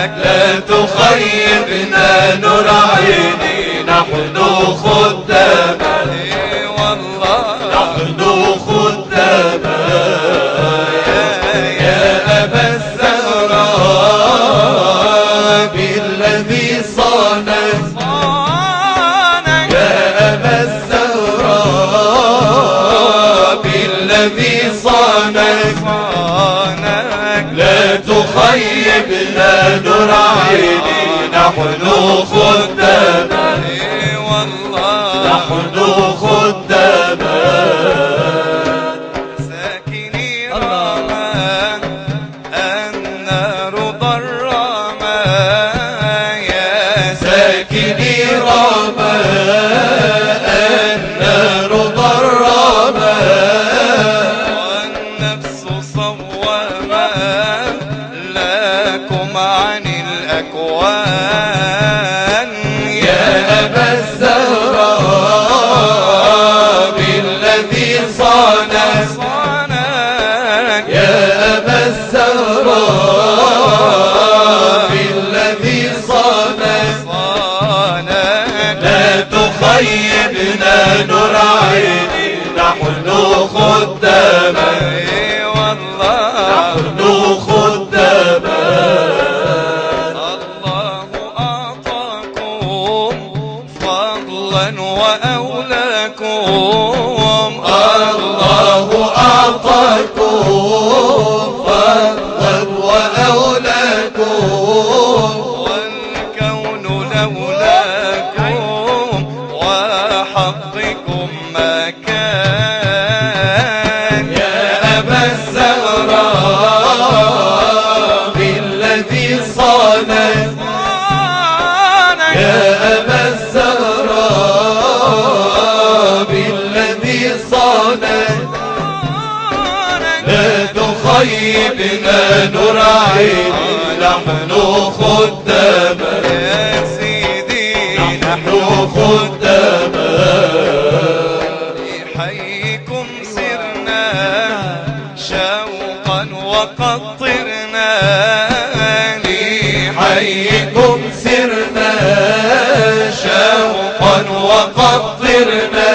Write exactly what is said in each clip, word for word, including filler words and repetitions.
لا تخيبنا نور عيني، نحن خدامك والله نحن خدامك يا أبا الزهراء بالذي صانك، يا أبا الزهراء بالذي صانك، لا تخيبنا نور عيني، نحن خدامك والله نحن خدامك. ساكني رما النار ضرما، يا ساكني رما النار ضرما، والنفس صوما لكم عن الأكوان، يا أبا الزهراء بالذي صانك، يا أبا الزهراء بالذي صانك، لا تخيبنا نور عيني، نحن خدامك والله نحن خدامك. الله أعطاكم فضلا وأولاكم، الله أعطاكم فضلا وأولاكم، والكون لولاكم وحقكم ما كان، يا أبا الزهراء بالذي صانك، يا أبا الزهراء بالذي صانك، لا تخيبنا نور عيني، نحن خدامك يا سيدي نحن خدامك. لحيكم سرنا شوقا وقطرنا، لحيكم سرنا شوقا وقطرنا،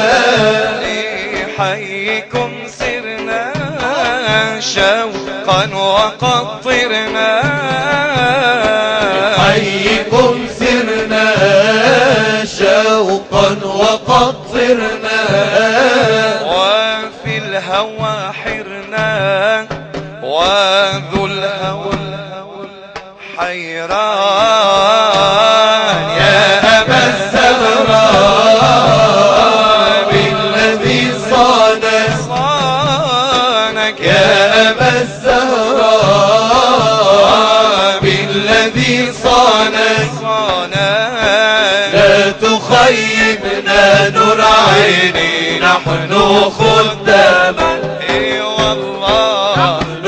لحيكم سرنا شوقا وقطرنا، لحيكم سرنا شوقا وقطرنا، وفي الهوى حرنا وذو الهوى حيران، يا أبا الزهراء بالذي صانك، يا أبا الزهراء بالذي صانك، لا تخيبنا نور عيني، نحن خدامك والله نحن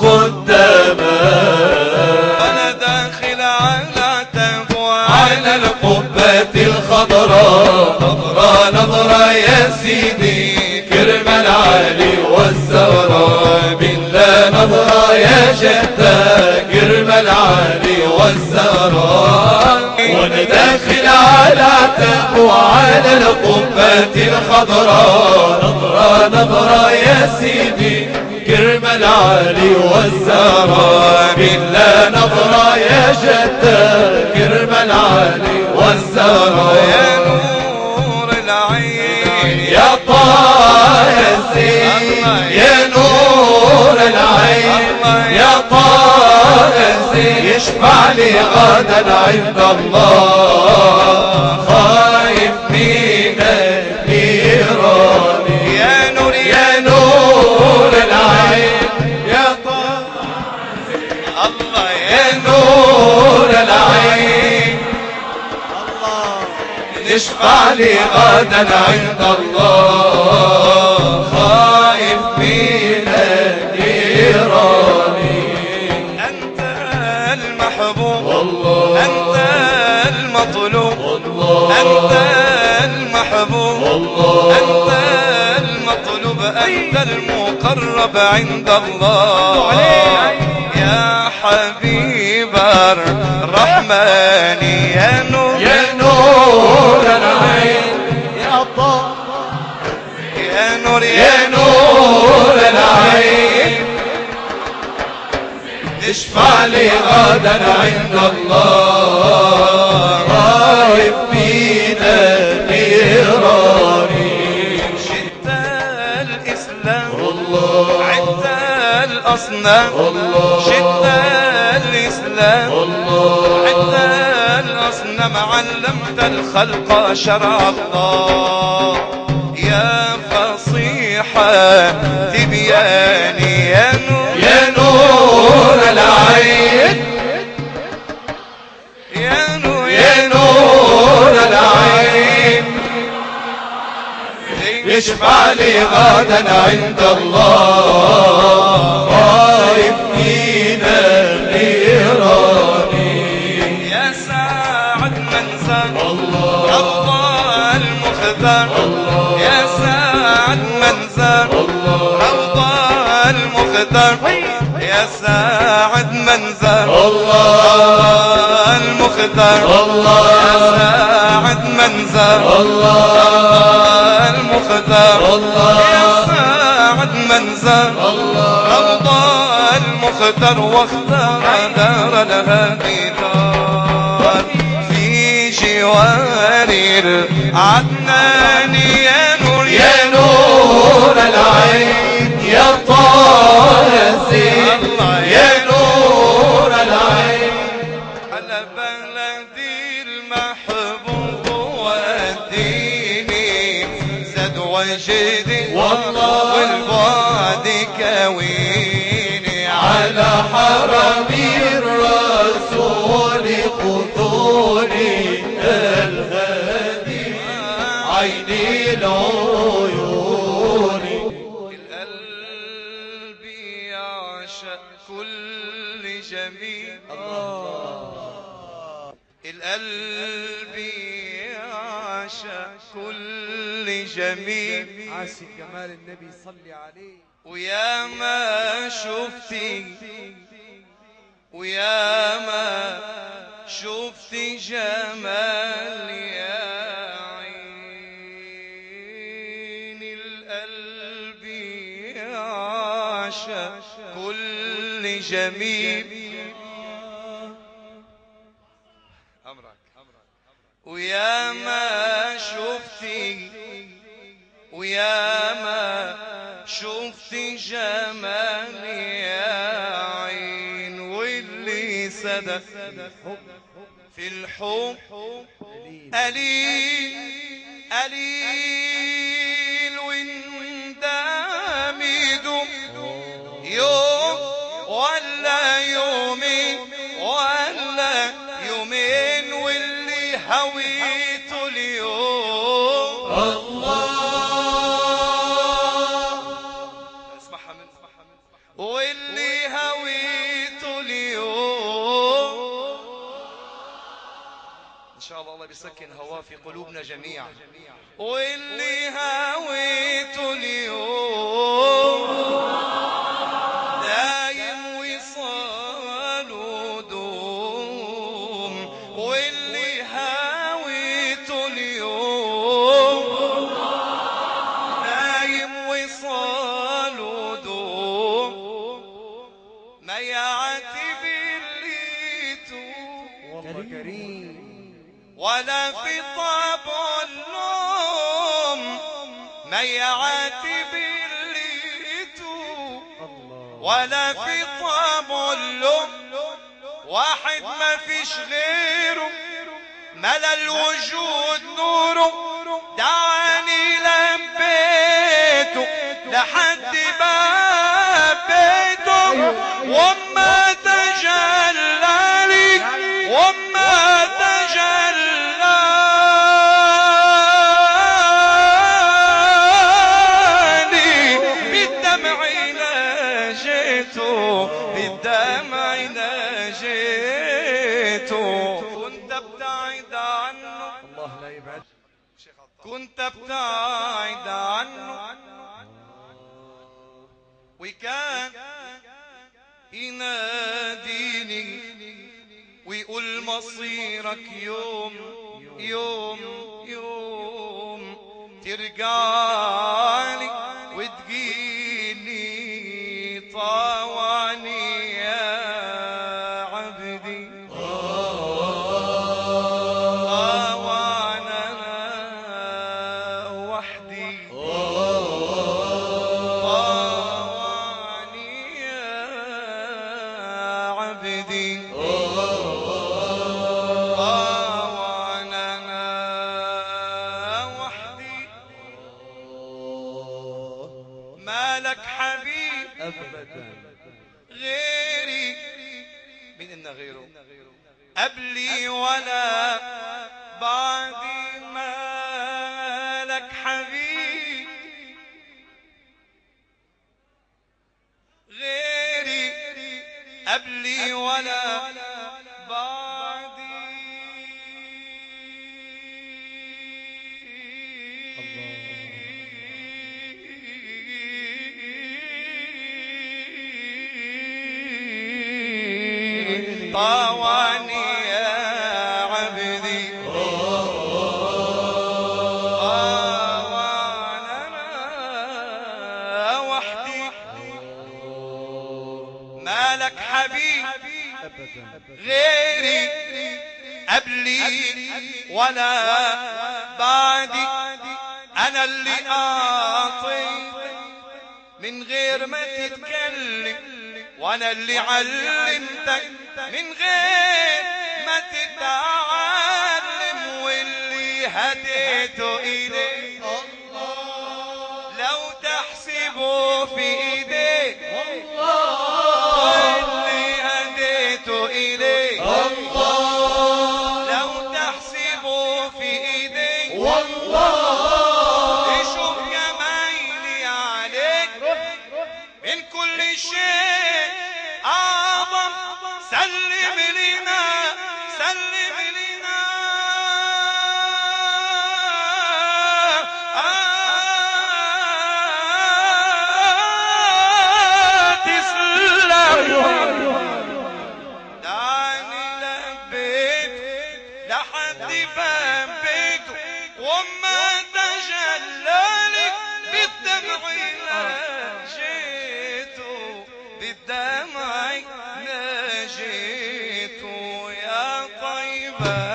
خدامك. أنا داخل على تبوى على القبة الخضراء، نظرة نظرة يا سيدي كرم العالي والزهراء، بالله نظرة يا جدة كرم العالي والزهراء، وانا داخل على تبوى على القبة الخضراء، نظرة نظرة يا سيدي كرم العالي والزهراء، بالله نظرة يا جدة كرم العالي والزهراء، يا نور العين يا طه الزين، يا نور العين يا طه الزين، يشفع لي غدا عند الله خايف من النيران، يا نور يا نور العين يا طه الله، يا نور العين الله، يشفع لي غدا عند الله خايف من النيران. أنت المحبوب والله، أنت المطلوب والله، أنت المحبوب والله، أنت المطلوب، أنت المقرب عند الله يا حبيبي. حبيب الرحمن يا نور يا نور العين يا طه يا نور يا نور العين اشفع لي غدا عند الله رايب بينا نيراني شئت الإسلام الله عدت الأصنام الله شئت الإسلام الله عدت الأصنام علمت الخلق شرع الله يا فصيحة تبياني يا نور يا نور العين يا نور يا نور العين اشفع لي غدا عند الله رايب فينا نيراني يا ساعد من زاد الله روضة المختار يا ساعد من زاد روضة المختار يا ساعد من زاد الله المختار الله يا ساعد من زاد الله المختار الله يا ساعد من زاد روضة المختار واختار دار الهادي دار في جوار العدنان يا نور يا نور العين يا طه الزين يا نور العين على بلدي المحبوب والديني زاد وجدي والله والبعد كويني على حرم الرسول خذوني الهادي عيني العيون القلب يعشق كل جميل القلب يعشق كل جميل عاشق جمال النبي صلي عليه ويا ما شفتي ويا ما شفتي جمال يا عين القلب يعشق كل جميل أمرك ويا ما شفتي ويا ما شفتي جمال يا عين واللي صدق في الحب قليل قليل وندم يدوم يوم ولا يومين ولا يومين واللي هويته اليوم الله اسمعها من واللي هويته اليوم ان شاء الله الله بيسكن هواه في قلوبنا جميعا واللي هويته اليوم دايم وصال ودوم واللي هويته اليوم دايم وصال ودوم ما يعاتب اللي توم والله كريم ولا في طبع اللوم ما يعاتب اللي توم الله ولا في طبع اللوم واحد ما فيش غيره ملا الوجود نوره دعاني لبيته لحد باب بيته وما تجلى لي وما تجلى لي بالدمع ناجيته بالدمع ناجيته كنت ابتعد عنه الله لا يبعد كنت ابتعد عنه وكان يناديني ويقول مصيرك يوم يوم يوم ترجعلي وتجيني طواني يا عبدي طوانا أنا وحدي طواني يا عبدي مالك حبيب أبدا غيري مين إن غيره قبلي ولا بعدي مالك حبيب غيري قبلي ولا بعدي طواني يا عبدي طوانا أنا وحدي مالك حبيب غيري قبلي ولا بعدي أنا اللي أعطيت من غير ما تتكلم وأنا اللي علمتك من غير ما تتعلم واللي هديته إيديك لو تحسبه في إيديك واللي هديته إليك لو تحسبه في إيديك تشوف جمايلي عليك من كل شيء أعظم سلم لنا سلم لنا تسلم دعني لبيت لحد باب بيته وما تجلالك بالدمع ناجيته بالدمع ناجيته يا طيبة